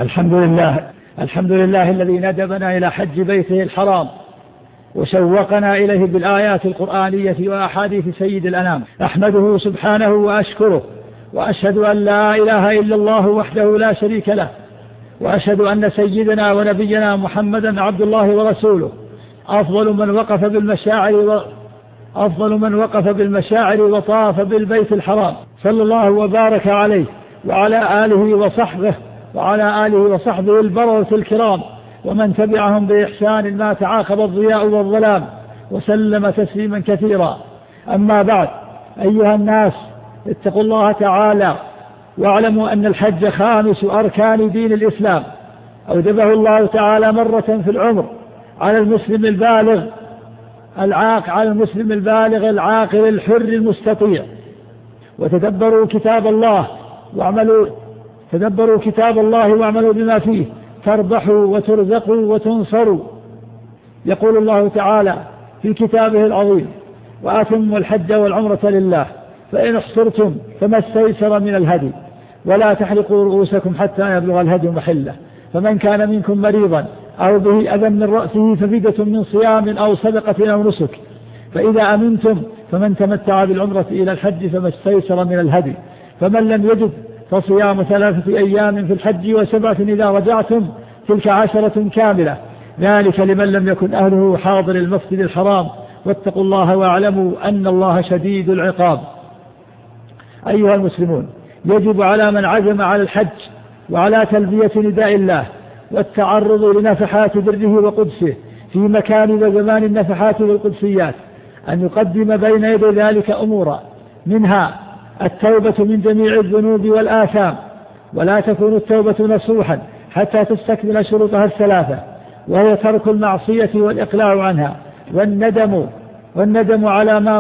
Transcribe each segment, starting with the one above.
الحمد لله الذي ندبنا إلى حج بيته الحرام وشوقنا إليه بالآيات القرآنية وأحاديث سيد الأنام. أحمده سبحانه وأشكره، وأشهد أن لا إله إلا الله وحده لا شريك له، وأشهد أن سيدنا ونبينا محمدا عبد الله ورسوله، أفضل من وقف بالمشاعر وطاف بالبيت الحرام، صلى الله وبارك عليه وعلى آله وصحبه البررة الكرام، ومن تبعهم بإحسان ما تعاقب الضياء والظلام، وسلم تسليما كثيرا. أما بعد، أيها الناس، اتقوا الله تعالى واعلموا أن الحج خامس أركان دين الإسلام، أوجبه الله تعالى مرة في العمر على المسلم البالغ العاقل الحر المستطيع. وتدبروا كتاب الله واعملوا بما فيه تربحوا وترزقوا وتنصروا. يقول الله تعالى في كتابه العظيم: وأتموا الحج والعمرة لله فإن احصرتم فما استيسر من الهدي ولا تحلقوا رؤوسكم حتى يبلغ الهدي محله، فمن كان منكم مريضا أو به أذى من رأسه ففدية من صيام أو صدقة أو نسك، فإذا أمنتم فمن تمتع بالعمرة إلى الحج فما استيسر من الهدي، فمن لم يجد فصيام 3 أيام في الحج و7 إذا رجعتم، تلك 10 كاملة، ذلك لمن لم يكن أهله حاضر المسجد الحرام. واتقوا الله واعلموا أن الله شديد العقاب. أيها المسلمون، يجب على من عزم على الحج وعلى تلبية نداء الله والتعرض لنفحات بره وقدسه في مكان وزمان النفحات والقدسيات أن يقدم بين يدي ذلك أمورا، منها التوبة من جميع الذنوب والآثام، ولا تكون التوبة نصوحا حتى تستكمل شروطها 3، وهي ترك المعصية والإقلاع عنها، والندم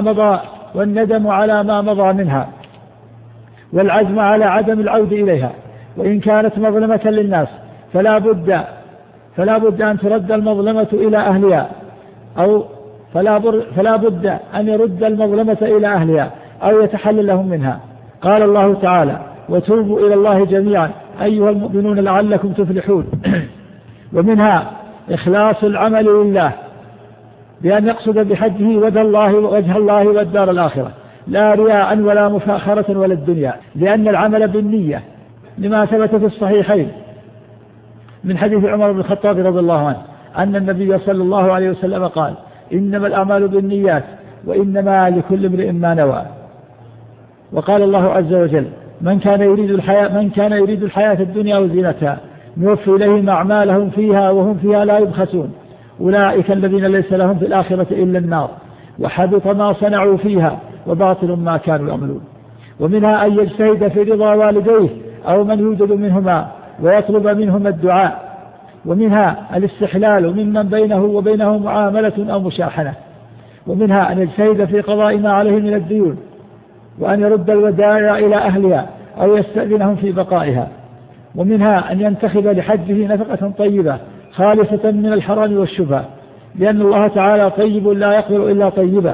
على ما مضى منها، والعزم على عدم العود إليها. وإن كانت مظلمة للناس فلا بد أن ترد المظلمة إلى أهلها، أو فلا بد أن يرد المظلمة إلى أهلها أو يتحلل لهم منها. قال الله تعالى: وتوبوا إلى الله جميعا أيها المؤمنون لعلكم تفلحون. ومنها إخلاص العمل لله بأن يقصد بحجه وجه الله والدار الآخرة، لا رياء ولا مفاخرة ولا الدنيا، لأن العمل بالنية، لما ثبت في الصحيحين من حديث عمر بن الخطاب رضي الله عنه أن النبي صلى الله عليه وسلم قال: إنما الأعمال بالنيات وإنما لكل امرئ ما نوى. وقال الله عز وجل: من كان يريد الحياة الدنيا وزينتها نوفي إليهم أعمالهم فيها وهم فيها لا يبخسون، أولئك الذين ليس لهم في الآخرة إلا النار وحبط ما صنعوا فيها وباطل ما كانوا يعملون. ومنها أن يجتهد في رضا والديه أو من يوجد منهما ويطلب منهما الدعاء. ومنها الاستحلال ممن بينه وبينه معاملة أو مشاحنة. ومنها أن يجتهد في قضاء ما عليه من الديون، وأن يرد الودائع إلى أهلها أو يستأذنهم في بقائها. ومنها أن ينتخب لحجه نفقة طيبة خالصة من الحرام والشبهة، لأن الله تعالى طيب لا يقبل إلا طيبا.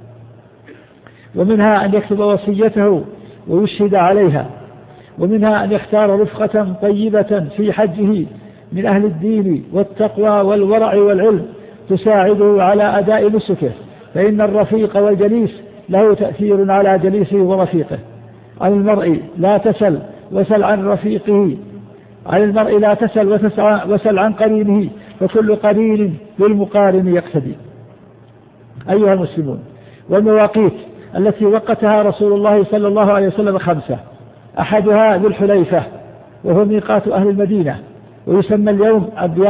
ومنها أن يكتب وصيته ويشهد عليها. ومنها أن يختار رفقة طيبة في حجه من أهل الدين والتقوى والورع والعلم تساعده على أداء نسكه، فإن الرفيق والجليس له تأثير على جليسه ورفيقه. عن المرء لا تسل وسل عن رفيقه، عن المرء لا تسل وسل عن قرينه، فكل قرين بالمقارن يقتدي. أيها المسلمون، والمواقيت التي وقتها رسول الله صلى الله عليه وسلم 5، أحدها ذو الحليفة وهو ميقات أهل المدينة ويسمى اليوم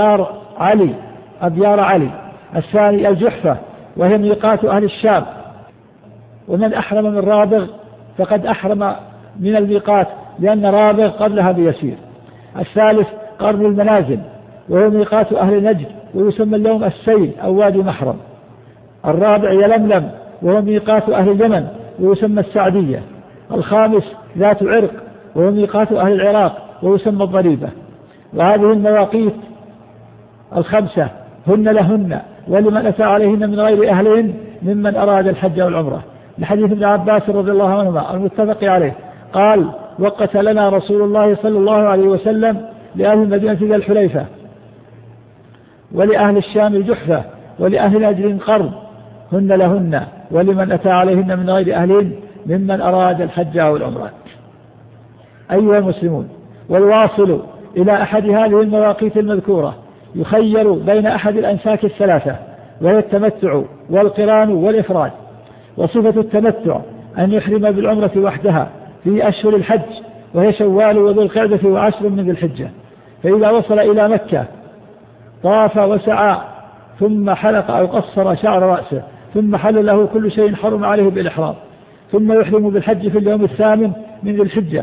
أبيار علي. الثاني الجحفة وهي ميقات أهل الشام، ومن أحرم من رابغ فقد أحرم من الميقات لأن رابغ قبلها بيسير. الثالث قرن المنازل وهو ميقات أهل نجد ويسمى اليوم السيل أو وادي محرم. الرابع يلملم وهو ميقات أهل اليمن ويسمى السعدية. الخامس ذات عرق وهو ميقات أهل العراق ويسمى الضريبة. وهذه المواقيت 5 هن لهن ولمن أتى عليهن من غير أهلهن ممن أراد الحج والعمرة، لحديث ابن عباس رضي الله عنهما المتفق عليه قال: وقت لنا رسول الله صلى الله عليه وسلم لأهل المدينة ذي الحليفة، ولأهل الشام الجحفة، ولأهل نجد قرن، هن لهن، ولمن أتى عليهن من غير أهلهن ممن أراد الحج أو العمرة. أيها المسلمون، والواصل إلى أحد هذه المواقيت المذكورة يخير بين أحد الأنساك الثلاثة، وهي التمتع والقران والإفراد. وصفة التمتع أن يحرم بالعمرة وحدها في أشهر الحج، وهي شوال وذو القعدة وعشر من ذي الحجة، فإذا وصل إلى مكة طاف وسعى ثم حلق أو قصر شعر رأسه، ثم حل له كل شيء حرم عليه بالإحرام، ثم يحرم بالحج في اليوم الثامن من ذي الحجة،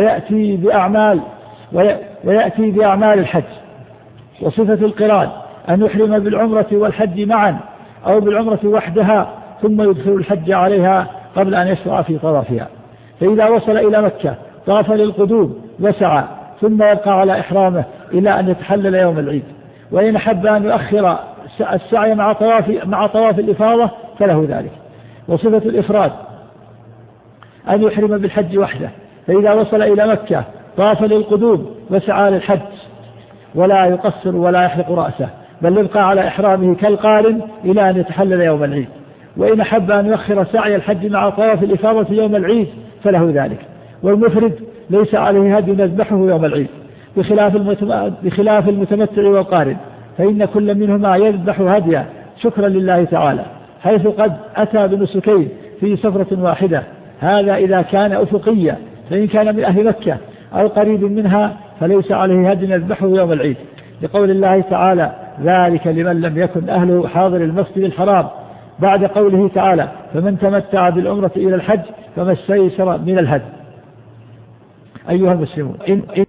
ويأتي بأعمال الحج. وصفة القران أن يحرم بالعمرة والحج معا أو بالعمرة وحدها، ثم يدخل الحج عليها قبل أن يشرع في طوافها. فإذا وصل إلى مكة طاف للقدوم وسعى، ثم يبقى على إحرامه إلى أن يتحلل يوم العيد. وإن أحب أن يؤخر السعي مع طواف الإفاضة فله ذلك. وصفة الإفراد أن يحرم بالحج وحده، فإذا وصل إلى مكة طاف للقدوم وسعى للحج، ولا يقصر ولا يحلق رأسه، بل يبقى على إحرامه كالقارن إلى أن يتحلل يوم العيد. وإن أحب أن يؤخر سعي الحج مع طواف الإفاضة يوم العيد فله ذلك. والمفرد ليس عليه هدي يذبحه يوم العيد، بخلاف المتمتع والقارن، فإن كل منهما يذبح هديا شكرا لله تعالى، حيث قد أتى بنسكين في سفرة واحدة. هذا إذا كان أفقيا، فإن كان من أهل مكة أو قريب منها فليس عليه هدي يذبحه يوم العيد، لقول الله تعالى: ذلك لمن لم يكن أهله حاضر المسجد الحرام، بعد قوله تعالى: فمن تمتع بالعمرة إلى الحج فما استيسر من الهدي. أيها المسلمون،